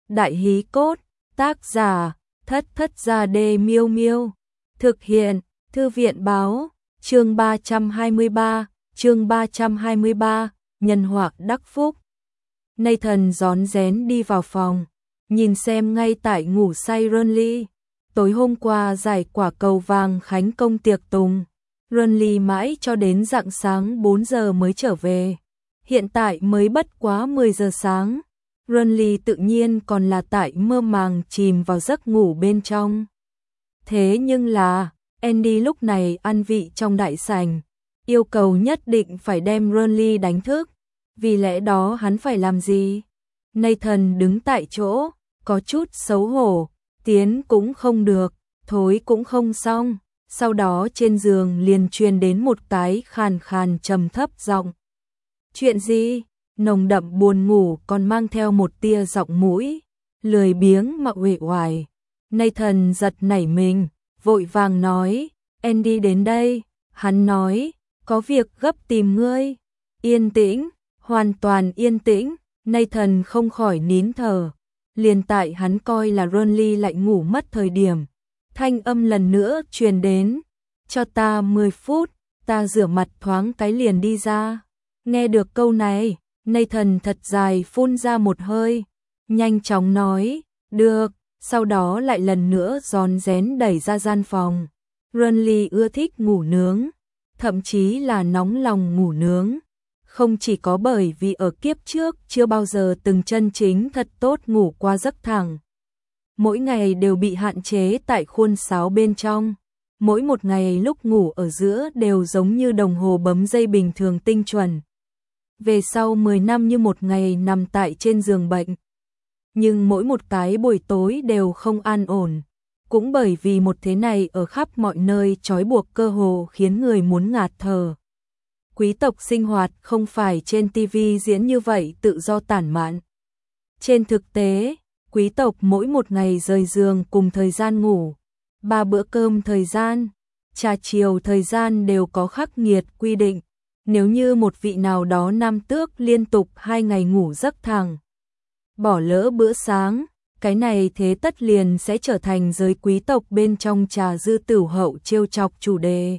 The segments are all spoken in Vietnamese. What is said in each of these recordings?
Đại hí cốt, tác giả, Thất Thất Gia Đê Miêu Miêu. Thực hiện, Thư viện báo, chương 323, nhân họa đắc phúc. Nathan rón rén đi vào phòng, nhìn xem ngay tại ngủ say Ronly. Tối hôm qua giải quả cầu vàng khánh công tiệc tùng, Ronly mãi cho đến rạng sáng 4 giờ mới trở về. Hiện tại mới bất quá 10 giờ sáng. Ronly tự nhiên còn là tại mơ màng chìm vào giấc ngủ bên trong. Thế nhưng là, Andy lúc này ăn vị trong đại sảnh, yêu cầu nhất định phải đem Ronly đánh thức. Vì lẽ đó hắn phải làm gì? Nathan đứng tại chỗ, có chút xấu hổ, tiến cũng không được, thối cũng không xong. Sau đó trên giường liền truyền đến một cái khàn khàn trầm thấp giọng. Chuyện gì? Nồng đậm buồn ngủ còn mang theo một tia giọng mũi, lười biếng mà uể oải. Nathan giật nảy mình, vội vàng nói, Andy đến đây. Hắn nói, có việc gấp tìm ngươi. Yên tĩnh, hoàn toàn yên tĩnh. Nathan không khỏi nín thở. Liền tại hắn coi là Ronly lại ngủ mất thời điểm, thanh âm lần nữa truyền đến, cho ta 10 phút, ta rửa mặt thoáng cái liền đi ra. Nghe được câu này, Nathan thật dài phun ra một hơi, nhanh chóng nói, được, sau đó lại lần nữa rón rén đẩy ra gian phòng. Ronly ưa thích ngủ nướng, thậm chí là nóng lòng ngủ nướng. Không chỉ có bởi vì ở kiếp trước chưa bao giờ từng chân chính thật tốt ngủ qua giấc thẳng. Mỗi ngày đều bị hạn chế tại khuôn sáo bên trong. Mỗi một ngày lúc ngủ ở giữa đều giống như đồng hồ bấm dây bình thường tinh chuẩn. Về sau 10 năm như một ngày nằm tại trên giường bệnh. Nhưng mỗi một cái buổi tối đều không an ổn. Cũng bởi vì một thế này ở khắp mọi nơi trói buộc cơ hồ khiến người muốn ngạt thở. Quý tộc sinh hoạt không phải trên TV diễn như vậy tự do tản mạn. Trên thực tế, quý tộc mỗi một ngày rời giường cùng thời gian ngủ, 3 bữa cơm thời gian, trà chiều thời gian đều có khắc nghiệt quy định. Nếu như một vị nào đó nam tước liên tục 2 ngày ngủ giấc thẳng, bỏ lỡ bữa sáng, cái này thế tất liền sẽ trở thành giới quý tộc bên trong trà dư tửu hậu trêu chọc chủ đề.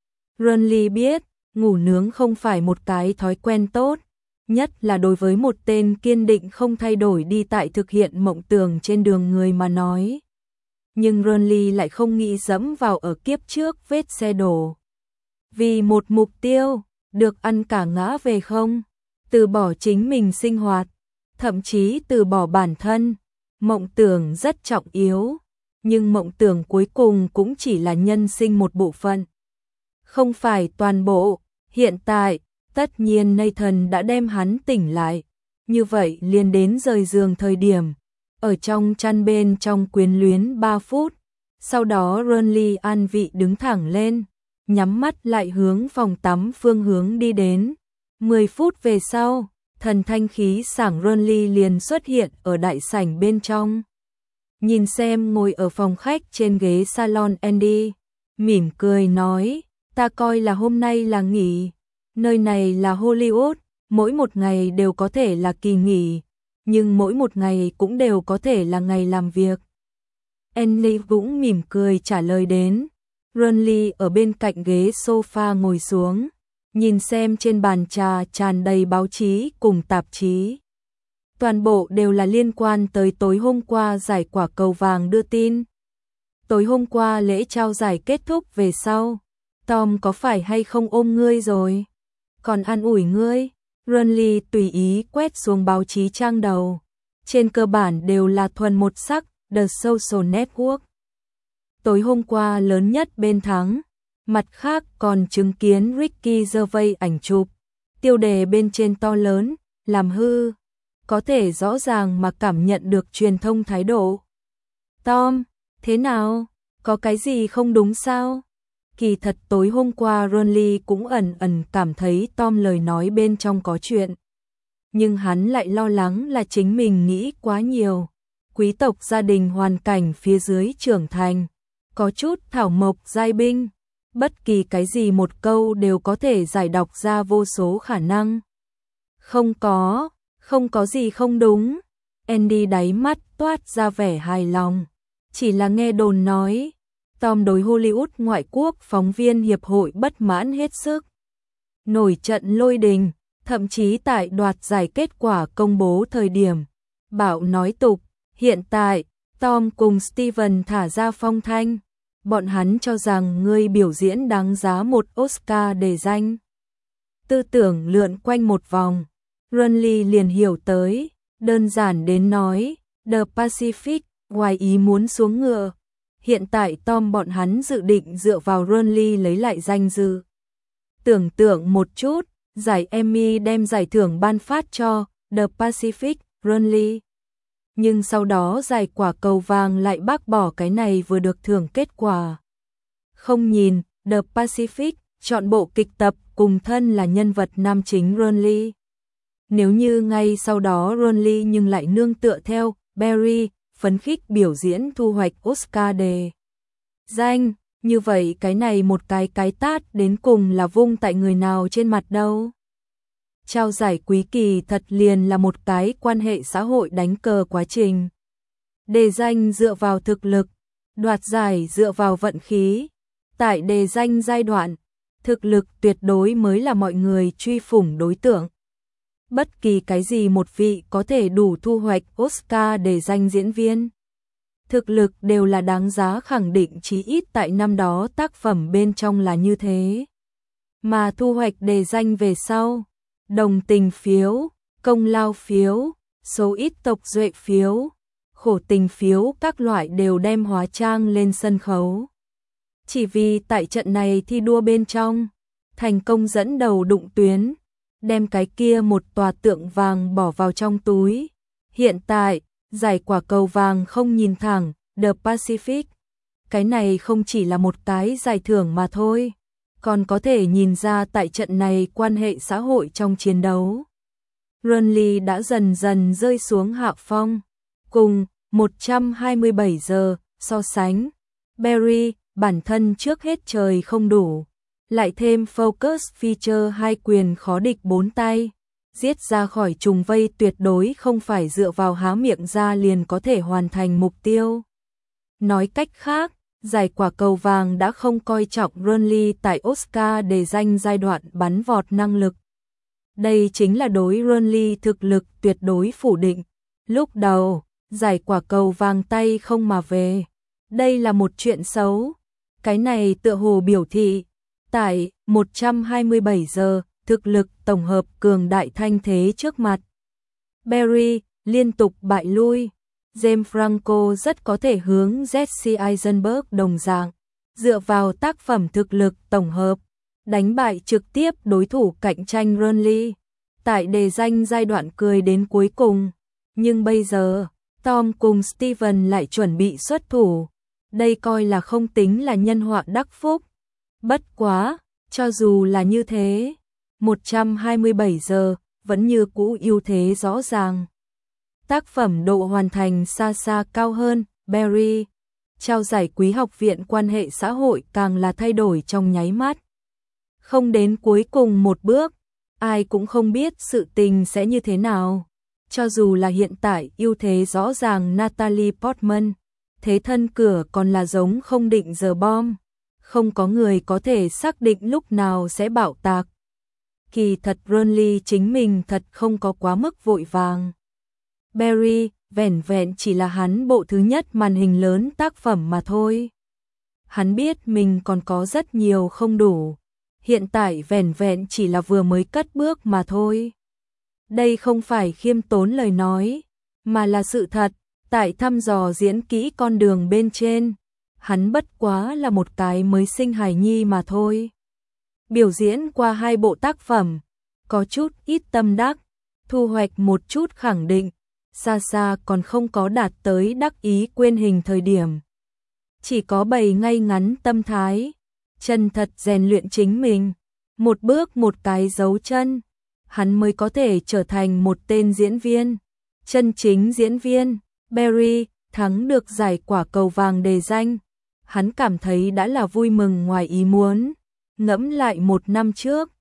Ronly biết, ngủ nướng không phải một cái thói quen tốt, nhất là đối với một tên kiên định không thay đổi đi tại thực hiện mộng tưởng trên đường người mà nói. Nhưng Ronly lại không nghĩ dẫm vào ở kiếp trước vết xe đổ. Vì một mục tiêu, được ăn cả ngã về không, từ bỏ chính mình sinh hoạt, thậm chí từ bỏ bản thân. Mộng tưởng rất trọng yếu, nhưng mộng tưởng cuối cùng cũng chỉ là nhân sinh một bộ phận, không phải toàn bộ. Hiện tại, tất nhiên Nathan đã đem hắn tỉnh lại, như vậy liền đến rời giường thời điểm, ở trong chăn bên trong quyến luyến 3 phút, sau đó Ronly an vị đứng thẳng lên, nhắm mắt lại hướng phòng tắm phương hướng đi đến. 10 phút về sau, thần thanh khí sảng Ronly liền xuất hiện ở đại sảnh bên trong. Nhìn xem ngồi ở phòng khách trên ghế salon Andy, mỉm cười nói, ta coi là hôm nay là nghỉ, nơi này là Hollywood, mỗi một ngày đều có thể là kỳ nghỉ, nhưng mỗi một ngày cũng đều có thể là ngày làm việc. Andy cũng mỉm cười trả lời đến. Ronly ở bên cạnh ghế sofa ngồi xuống, nhìn xem trên bàn trà tràn đầy báo chí cùng tạp chí. Toàn bộ đều là liên quan tới tối hôm qua giải quả cầu vàng đưa tin. Tối hôm qua lễ trao giải kết thúc về sau, Tom có phải hay không ôm ngươi rồi? Còn an ủi ngươi? Ronly tùy ý quét xuống báo chí trang đầu. Trên cơ bản đều là thuần một sắc, The Social Network. Tối hôm qua lớn nhất bên thắng, mặt khác còn chứng kiến Ricky Gervais ảnh chụp. Tiêu đề bên trên to lớn, làm hư. Có thể rõ ràng mà cảm nhận được truyền thông thái độ. Tom, thế nào? Có cái gì không đúng sao? Kỳ thật tối hôm qua Ronly cũng ẩn ẩn cảm thấy Tom lời nói bên trong có chuyện. Nhưng hắn lại lo lắng là chính mình nghĩ quá nhiều. Quý tộc gia đình hoàn cảnh phía dưới trưởng thành, có chút thảo mộc giai binh. Bất kỳ cái gì một câu đều có thể giải đọc ra vô số khả năng. Không có gì không đúng. Andy đáy mắt toát ra vẻ hài lòng. Chỉ là nghe đồn nói, Tom đối Hollywood ngoại quốc phóng viên hiệp hội bất mãn hết sức. Nổi trận lôi đình, thậm chí tại đoạt giải kết quả công bố thời điểm. Bảo nói tục, hiện tại, Tom cùng Steven thả ra phong thanh. Bọn hắn cho rằng ngươi biểu diễn đáng giá một Oscar để danh. Tư tưởng lượn quanh một vòng, Ronly liền hiểu tới, đơn giản đến nói, The Pacific, ngoài ý muốn xuống ngựa. Hiện tại Tom bọn hắn dự định dựa vào Ronly lấy lại danh dự. Tưởng tượng một chút, giải Emmy đem giải thưởng ban phát cho The Pacific, Ronly. Nhưng sau đó giải quả cầu vàng lại bác bỏ cái này vừa được thưởng kết quả. Không nhìn, The Pacific, chọn bộ kịch tập cùng thân là nhân vật nam chính Ronly. Nếu như ngay sau đó Ronly nhưng lại nương tựa theo Barry, phấn khích biểu diễn thu hoạch Oscar đề danh, như vậy cái này một cái tát đến cùng là vung tại người nào trên mặt đâu. Trao giải quý kỳ thật liền là một cái quan hệ xã hội đánh cờ quá trình. Đề danh dựa vào thực lực, đoạt giải dựa vào vận khí. Tại đề danh giai đoạn, thực lực tuyệt đối mới là mọi người truy phủng đối tượng. Bất kỳ cái gì một vị có thể đủ thu hoạch Oscar đề danh diễn viên. Thực lực đều là đáng giá khẳng định, chí ít tại năm đó tác phẩm bên trong là như thế. Mà thu hoạch đề danh về sau, đồng tình phiếu, công lao phiếu, số ít tộc duệ phiếu, khổ tình phiếu các loại đều đem hóa trang lên sân khấu. Chỉ vì tại trận này thi đua bên trong, thành công dẫn đầu đụng tuyến, đem cái kia một tòa tượng vàng bỏ vào trong túi. Hiện tại, giải quả cầu vàng không nhìn thẳng, The Pacific. Cái này không chỉ là một cái giải thưởng mà thôi, còn có thể nhìn ra tại trận này quan hệ xã hội trong chiến đấu. Ronly đã dần dần rơi xuống hạ phong, cùng 127 giờ so sánh. Barry, bản thân trước hết trời không đủ, lại thêm Focus Feature 2 quyền khó địch 4 tay, giết ra khỏi trùng vây tuyệt đối không phải dựa vào há miệng ra liền có thể hoàn thành mục tiêu. Nói cách khác, giải quả cầu vàng đã không coi trọng Ronly tại Oscar đề danh giai đoạn bắn vọt năng lực. Đây chính là đối Ronly thực lực tuyệt đối phủ định. Lúc đầu, giải quả cầu vàng tay không mà về. Đây là một chuyện xấu. Cái này tựa hồ biểu thị, tại 127 giờ, thực lực tổng hợp cường đại thanh thế trước mặt. Barry liên tục bại lui. James Franco rất có thể hướng Jesse Eisenberg đồng dạng, dựa vào tác phẩm thực lực tổng hợp, đánh bại trực tiếp đối thủ cạnh tranh Ronly. Tại đề danh giai đoạn cười đến cuối cùng. Nhưng bây giờ, Tom cùng Steven lại chuẩn bị xuất thủ. Đây coi là không tính là nhân họa đắc phúc. Bất quá, cho dù là như thế, 127 giờ vẫn như cũ ưu thế rõ ràng. Tác phẩm độ hoàn thành xa xa cao hơn. Barry, trao giải quý học viện quan hệ xã hội càng là thay đổi trong nháy mắt. Không đến cuối cùng một bước, ai cũng không biết sự tình sẽ như thế nào. Cho dù là hiện tại ưu thế rõ ràng Natalie Portman, thế thân cửa còn là giống không định giờ bom. Không có người có thể xác định lúc nào sẽ bạo tạc. Kỳ thật Ronly chính mình thật không có quá mức vội vàng. Barry, vẻn vẹn chỉ là hắn bộ thứ nhất màn hình lớn tác phẩm mà thôi. Hắn biết mình còn có rất nhiều không đủ. Hiện tại vẻn vẹn chỉ là vừa mới cất bước mà thôi. Đây không phải khiêm tốn lời nói, mà là sự thật. Tại thăm dò diễn kỹ con đường bên trên, hắn bất quá là một cái mới sinh hài nhi mà thôi. Biểu diễn qua 2 bộ tác phẩm, có chút ít tâm đắc, thu hoạch một chút khẳng định, xa xa còn không có đạt tới đắc ý quên hình thời điểm. Chỉ có bày ngay ngắn tâm thái, chân thật rèn luyện chính mình, một bước một cái dấu chân, hắn mới có thể trở thành một tên diễn viên, chân chính diễn viên. Barry thắng được giải quả cầu vàng đề danh, hắn cảm thấy đã là vui mừng ngoài ý muốn. Ngẫm lại 1 năm trước,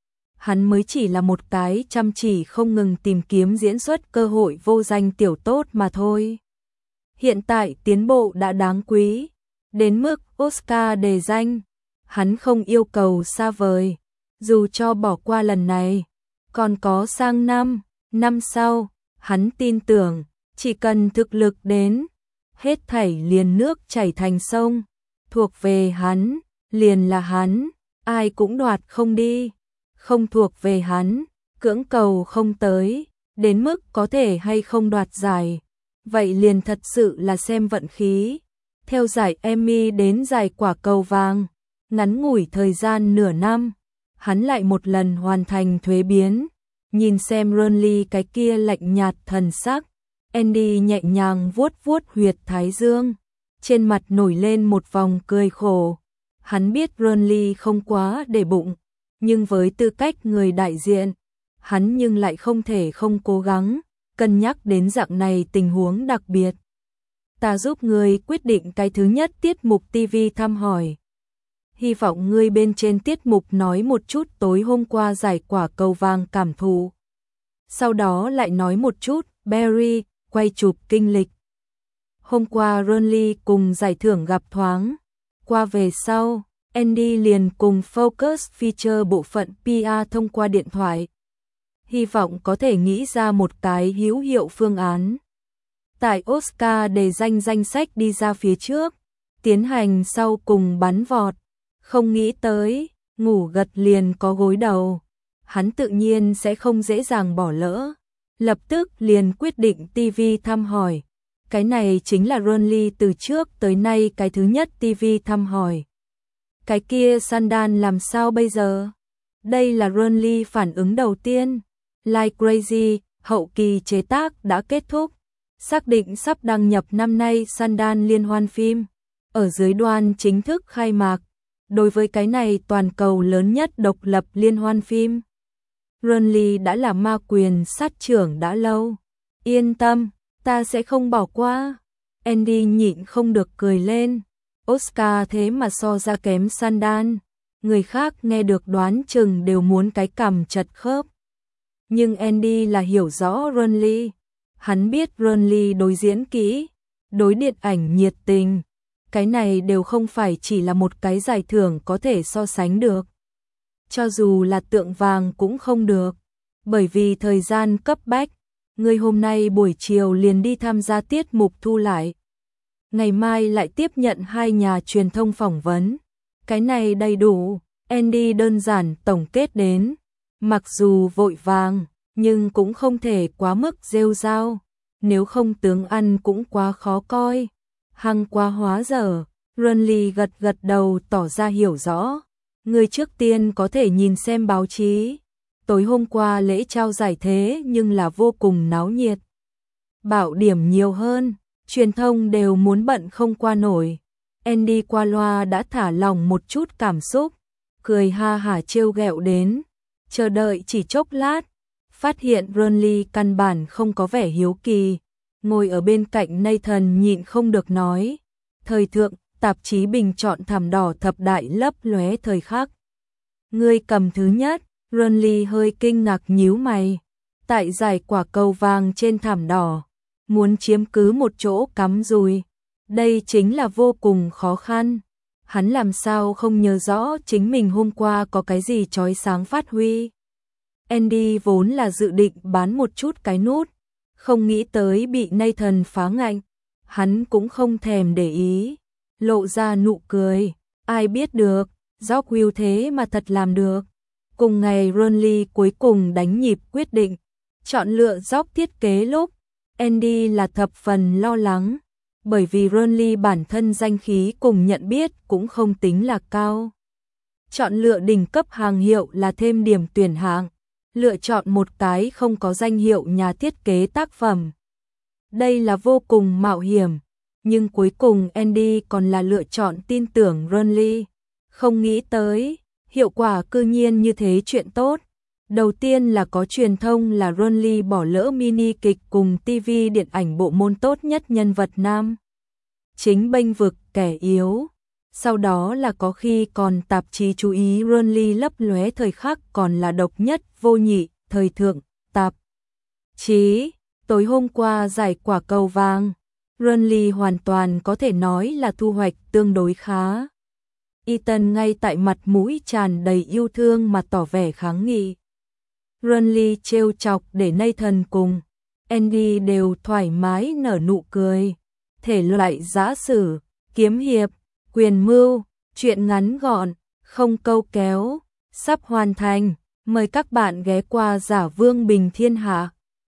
hắn mới chỉ là một cái chăm chỉ không ngừng tìm kiếm diễn xuất cơ hội vô danh tiểu tốt mà thôi. Hiện tại tiến bộ đã đáng quý, đến mức Oscar đề danh, hắn không yêu cầu xa vời, dù cho bỏ qua lần này, còn có sang năm sau, hắn tin tưởng, chỉ cần thực lực đến, hết thảy liền nước chảy thành sông, thuộc về hắn, liền là hắn, ai cũng đoạt không đi, không thuộc về hắn, cưỡng cầu không tới, đến mức có thể hay không đoạt giải, vậy liền thật sự là xem vận khí. Theo giải Emmy đến giải quả cầu vàng, ngắn ngủi thời gian nửa năm, hắn lại một lần hoàn thành thuế biến. Nhìn xem Ronly cái kia lạnh nhạt thần sắc, Andy nhẹ nhàng vuốt vuốt huyệt thái dương, trên mặt nổi lên một vòng cười khổ. Hắn biết Ronly không quá để bụng, nhưng với tư cách người đại diện, hắn nhưng lại không thể không cố gắng, cân nhắc đến dạng này tình huống đặc biệt. Ta giúp ngươi quyết định cái thứ nhất tiết mục TV thăm hỏi. Hy vọng ngươi bên trên tiết mục nói một chút tối hôm qua giải quả cầu vàng cảm thụ. Sau đó lại nói một chút Barry quay chụp kinh lịch. Hôm qua Ronly cùng giải thưởng gặp thoáng. Qua về sau, Andy liền cùng Focus Feature bộ phận PR thông qua điện thoại. Hy vọng có thể nghĩ ra một cái hữu hiệu phương án. Tại Oscar đề danh sách đi ra phía trước, tiến hành sau cùng bắn vọt. Không nghĩ tới, ngủ gật liền có gối đầu. Hắn tự nhiên sẽ không dễ dàng bỏ lỡ. Lập tức liền quyết định TV thăm hỏi. Cái này chính là Ronly từ trước tới nay cái thứ nhất TV thăm hỏi. Cái kia Sandan làm sao bây giờ? Đây là Ronly phản ứng đầu tiên. Like Crazy, hậu kỳ chế tác đã kết thúc. Xác định sắp đăng nhập năm nay Sandan liên hoan phim. Ở dưới đoan chính thức khai mạc. Đối với cái này toàn cầu lớn nhất độc lập liên hoan phim, Ronly đã là ma quyền sát trưởng đã lâu. Yên tâm, ta sẽ không bỏ qua. Andy nhịn không được cười lên. Oscar thế mà so ra kém Sandan. Người khác nghe được đoán chừng đều muốn cái cằm chật khớp. Nhưng Andy là hiểu rõ Ronly. Hắn biết Ronly đối diễn kỹ, đối điện ảnh nhiệt tình. Cái này đều không phải chỉ là một cái giải thưởng có thể so sánh được. Cho dù là tượng vàng cũng không được. Bởi vì thời gian cấp bách, người hôm nay buổi chiều liền đi tham gia tiết mục thu lại. Ngày mai lại tiếp nhận 2 nhà truyền thông phỏng vấn. Cái này đầy đủ, Andy đơn giản tổng kết đến. Mặc dù vội vàng, nhưng cũng không thể quá mức rêu rao. Nếu không tướng ăn cũng quá khó coi. Hăng quá hóa dở, Ronly gật gật đầu tỏ ra hiểu rõ. Người trước tiên có thể nhìn xem báo chí. Tối hôm qua lễ trao giải thế nhưng là vô cùng náo nhiệt. Bảo điểm nhiều hơn, truyền thông đều muốn bận không qua nổi. Andy qua loa đã thả lỏng một chút cảm xúc, cười ha hả trêu ghẹo đến. Chờ đợi chỉ chốc lát, phát hiện Ronly căn bản không có vẻ hiếu kỳ. Ngồi ở bên cạnh Nathan nhịn không được nói. Thời thượng, tạp chí bình chọn thảm đỏ thập đại lấp lóe thời khắc. Ngươi cầm thứ nhất, Ronly hơi kinh ngạc nhíu mày. Tại giải quả cầu vàng trên thảm đỏ, muốn chiếm cứ một chỗ cắm rùi. Đây chính là vô cùng khó khăn. Hắn làm sao không nhớ rõ chính mình hôm qua có cái gì chói sáng phát huy. Andy vốn là dự định bán một chút cái nút. Không nghĩ tới bị Nathan phá ngạnh, hắn cũng không thèm để ý, lộ ra nụ cười, ai biết được, Jockwell thế mà thật làm được. Cùng ngày Ronly cuối cùng đánh nhịp quyết định, chọn lựa Jock thiết kế lúc, Andy là thập phần lo lắng, bởi vì Ronly bản thân danh khí cùng nhận biết cũng không tính là cao. Chọn lựa đỉnh cấp hàng hiệu là thêm điểm tuyển hạng. Lựa chọn một cái không có danh hiệu nhà thiết kế tác phẩm. Đây là vô cùng mạo hiểm, nhưng cuối cùng Andy còn là lựa chọn tin tưởng Ronly. Không nghĩ tới, hiệu quả cư nhiên như thế chuyện tốt. Đầu tiên là có truyền thông là Ronly bỏ lỡ mini kịch cùng TV điện ảnh bộ môn tốt nhất nhân vật nam. Chính bênh vực kẻ yếu. sau đó là có khi còn tạp chí chú ý Burnley lấp lóe thời khắc còn là độc nhất vô nhị, thời thượng, tạp chí, tối hôm qua giải quả cầu vàng, Burnley hoàn toàn có thể nói là thu hoạch tương đối khá. Ethan ngay tại mặt mũi tràn đầy yêu thương mà tỏ vẻ kháng nghị. Burnley trêu chọc để Nathan cùng Andy đều thoải mái nở nụ cười. Thể loại giã sử, kiếm hiệp, quyền mưu, truyện ngắn gọn, không câu kéo, sắp hoàn thành. Mời các bạn ghé qua Giả Vương Bình Thiên Hạ.